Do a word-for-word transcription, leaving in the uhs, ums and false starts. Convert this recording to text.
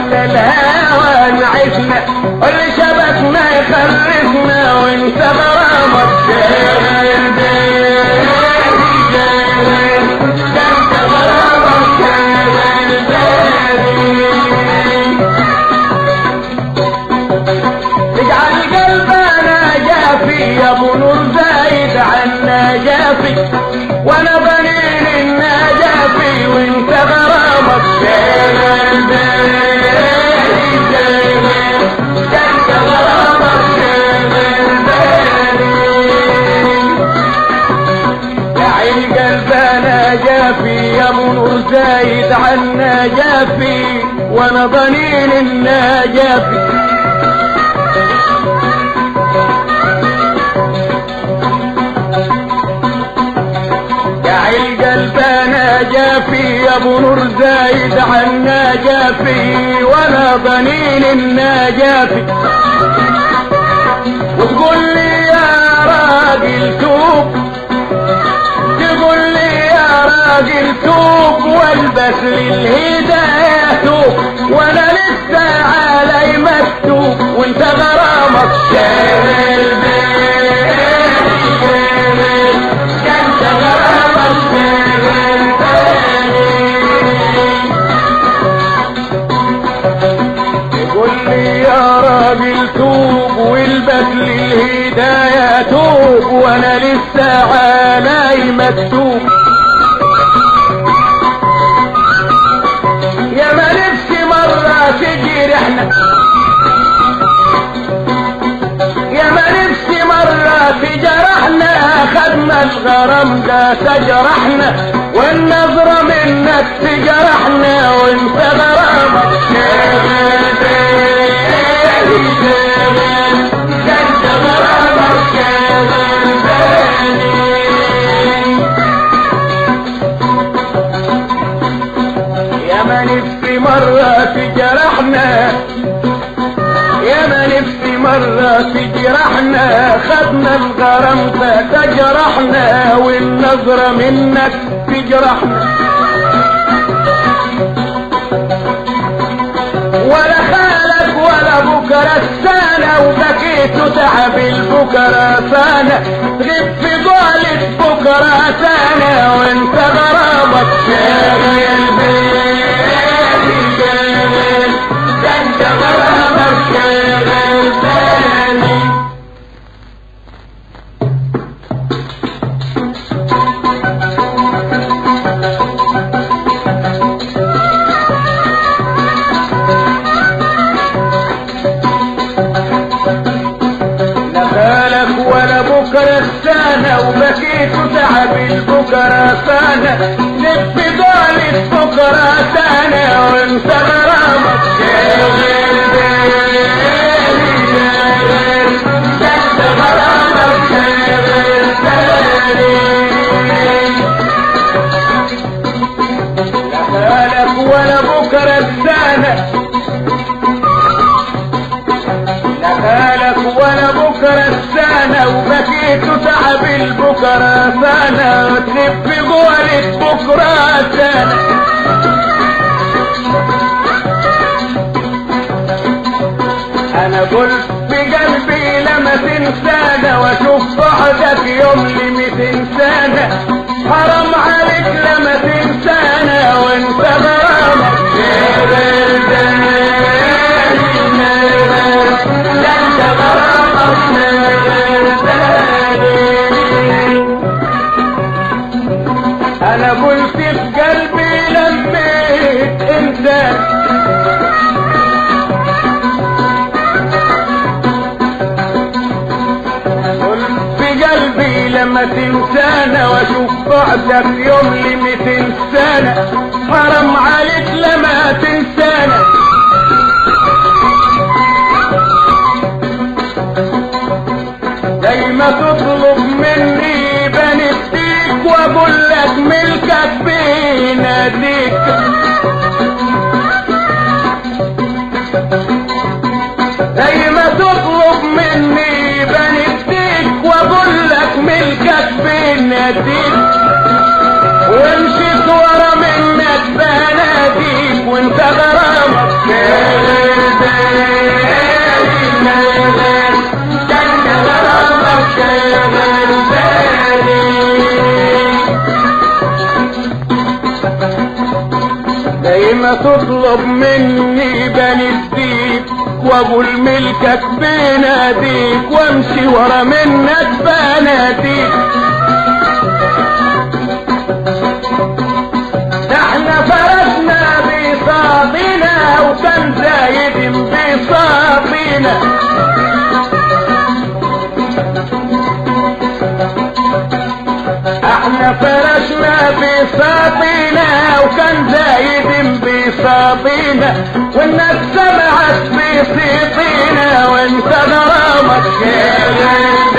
ولا الهوى نعيشنا واللي شبكنا يخلفنا وانت غرامك جاهل جاهل جاهل انت غرامك جاهل جاهل اجعل قلبنا جافي يا ابو نور زايد عنا جافي وانا بنين النجافي وانت غرامك جاهل جاهل جاهل انت غرامك جاهل جاهل يا عين قلبنا جافي يا ابو نور زايد عنا جافي وانا ضنين النجافي قلبنا جافي يا ابو نور زايد عنا جافي وانا ضنين النجافي وتقول لي يا راجل توب تقول لي يا راجل توب والبس للهداية توب وانا لسه علي مكتوب وانت غرامك شامل توب والبس للهداية توب وانا لسه علي مكتوب يا ما نفسي مرة تجرحنا يا ما نفسي مرة تجرحنا خدنا الغرام ده تجرحنا والنظرة منك تجرحنا وانت غرامك يا ما نفسي مرة تجرحنا يا ما نفسي مرة تجرحنا خدنا الغرام تجرحنا والنظرة منك تجرحنا ولا خالك ولا بكرة السنة وبكيت تعب البكرة سنة تغيب في قولة بكرة سنة وانت غرامك شاغل بالي شاغل انت غرامك شاغل بالي وبكيت تعب البكرة سنة لف ضالت بكرة سنة وانت غرامك شاغل بالي شاغل انت غرامك شاغل بالي لا خالك ولا بكرة السنة لا خالك ولا بكرة السنة وبكيت تعب البكرة سنة وتلف قولة بكرة سنة انا قلت بقلبي لما تنسانا واشوف بعدك يوم لميتين سنة حرام عليك لما تنسانا وانت غرامك شاغل بالي انت غرامك شاغل بالي انا قلت في قلبي لميت انت قلبي لما تنسانا واشوف بعدك يوم لميتين سنة حرام عليك لما تنسانا دايما تطلب مني بنديك واقول لك ملكك بيناديك دايما تطلب مني بنديك واقول لك ملكك بيناديك ومشيت ورا منك بناديك وانت غرام تطلب مني بنديك واقول ملكك بناديك وامشي ورا منك بناديك. احنا فرسنا بساطنا وكان زايد بساطنا، احنا فرسنا بساطنا وكان زايد بساطنا، والناس سمعت بصيتنا وانت غرامك شاغل.